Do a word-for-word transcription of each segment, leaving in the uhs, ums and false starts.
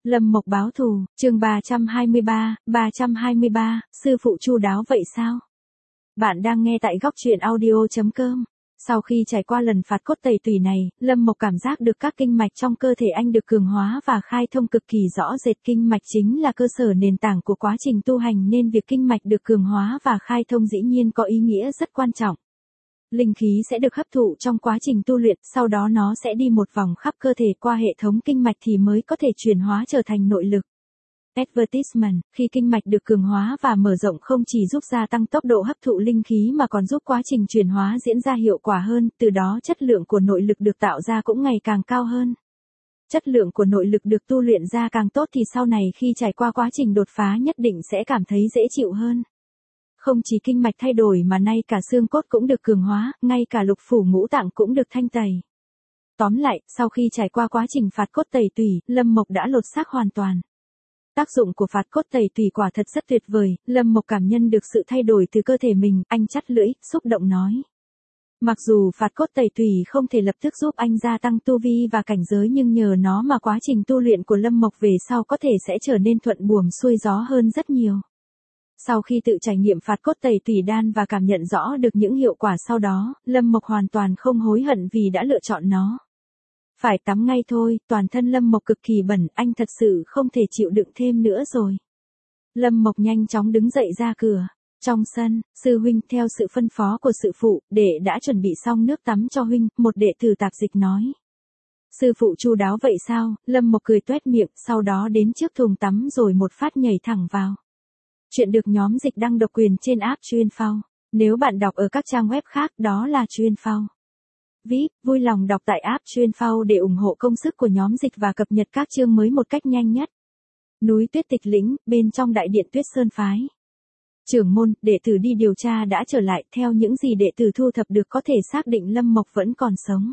Lâm Mộc báo thù, chương ba trăm hai mươi ba, ba trăm hai mươi ba, sư phụ chu đáo vậy sao? Bạn đang nghe tại góc truyện audio chấm com. Sau khi trải qua lần phạt cốt tẩy tủy này, Lâm Mộc cảm giác được các kinh mạch trong cơ thể anh được cường hóa và khai thông cực kỳ rõ rệt. Kinh mạch chính là cơ sở nền tảng của quá trình tu hành nên việc kinh mạch được cường hóa và khai thông dĩ nhiên có ý nghĩa rất quan trọng. Linh khí sẽ được hấp thụ trong quá trình tu luyện, sau đó nó sẽ đi một vòng khắp cơ thể qua hệ thống kinh mạch thì mới có thể chuyển hóa trở thành nội lực. Advertisement, khi kinh mạch được cường hóa và mở rộng không chỉ giúp gia tăng tốc độ hấp thụ linh khí mà còn giúp quá trình chuyển hóa diễn ra hiệu quả hơn, từ đó chất lượng của nội lực được tạo ra cũng ngày càng cao hơn. Chất lượng của nội lực được tu luyện ra càng tốt thì sau này khi trải qua quá trình đột phá nhất định sẽ cảm thấy dễ chịu hơn. Không chỉ kinh mạch thay đổi mà nay cả xương cốt cũng được cường hóa, ngay cả lục phủ ngũ tạng cũng được thanh tẩy. Tóm lại, sau khi trải qua quá trình phạt cốt tẩy tủy, Lâm Mộc đã lột xác hoàn toàn. Tác dụng của phạt cốt tẩy tủy quả thật rất tuyệt vời, Lâm Mộc cảm nhận được sự thay đổi từ cơ thể mình, anh chắt lưỡi, xúc động nói. Mặc dù phạt cốt tẩy tủy không thể lập tức giúp anh gia tăng tu vi và cảnh giới nhưng nhờ nó mà quá trình tu luyện của Lâm Mộc về sau có thể sẽ trở nên thuận buồm xuôi gió hơn rất nhiều. Sau khi tự trải nghiệm phạt cốt tẩy tủy đan và cảm nhận rõ được những hiệu quả sau đó, Lâm Mộc hoàn toàn không hối hận vì đã lựa chọn nó. Phải tắm ngay thôi, toàn thân Lâm Mộc cực kỳ bẩn, anh thật sự không thể chịu đựng thêm nữa rồi. Lâm Mộc nhanh chóng đứng dậy ra cửa. Trong sân, sư huynh theo sự phân phó của sư phụ, đệ đã chuẩn bị xong nước tắm cho huynh, một đệ tử tạp dịch nói. Sư phụ chu đáo vậy sao? Lâm Mộc cười tuét miệng, sau đó đến trước thùng tắm rồi một phát nhảy thẳng vào. Chuyện được nhóm dịch đăng độc quyền trên app Chuyên Phao. Nếu bạn đọc ở các trang web khác đó là Chuyên Phao. vê i pê, vui lòng đọc tại app Chuyên Phao để ủng hộ công sức của nhóm dịch và cập nhật các chương mới một cách nhanh nhất. Núi Tuyết Tịch Lĩnh, bên trong đại điện Tuyết Sơn Phái. Trưởng môn, đệ tử đi điều tra đã trở lại, theo những gì đệ tử thu thập được có thể xác định Lâm Mộc vẫn còn sống.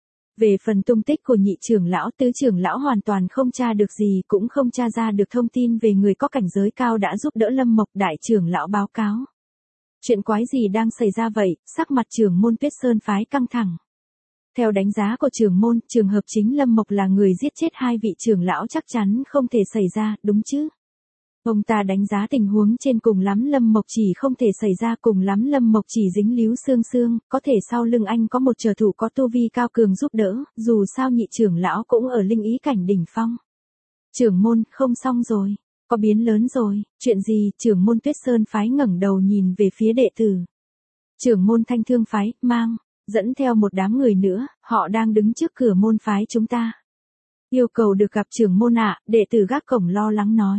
Về phần tung tích của nhị trưởng lão, tứ trưởng lão hoàn toàn không tra được gì, cũng không tra ra được thông tin về người có cảnh giới cao đã giúp đỡ Lâm Mộc. Đại trưởng lão báo cáo. Chuyện quái gì đang xảy ra vậy? Sắc mặt trưởng môn Tuyết Sơn Phái căng thẳng. Theo đánh giá của trưởng môn, trường hợp chính Lâm Mộc là người giết chết hai vị trưởng lão chắc chắn không thể xảy ra, đúng chứ? Ông ta đánh giá tình huống trên cùng lắm Lâm Mộc chỉ không thể xảy ra, cùng lắm Lâm Mộc chỉ dính líu xương xương, có thể sau lưng anh có một trợ thủ có tu vi cao cường giúp đỡ, dù sao nhị trưởng lão cũng ở linh ý cảnh đỉnh phong. Trưởng môn, không xong rồi, có biến lớn rồi, chuyện gì? Trưởng môn Tuyết Sơn Phái ngẩng đầu nhìn về phía đệ tử. Trưởng môn Thanh Thương Phái, mang, dẫn theo một đám người nữa, họ đang đứng trước cửa môn phái chúng ta. Yêu cầu được gặp trưởng môn ạ, đệ tử gác cổng lo lắng nói.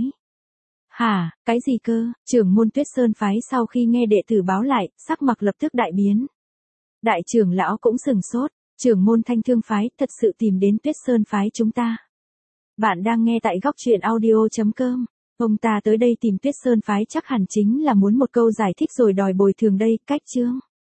Hả, cái gì cơ? Trưởng môn Tuyết Sơn Phái sau khi nghe đệ tử báo lại, sắc mặt lập tức đại biến. Đại trưởng lão cũng sừng sốt, trưởng môn Thanh Thương Phái thật sự tìm đến Tuyết Sơn Phái chúng ta. Bạn đang nghe tại góc truyện audio chấm com. Ông ta tới đây tìm Tuyết Sơn Phái chắc hẳn chính là muốn một câu giải thích rồi đòi bồi thường đây, cách chương.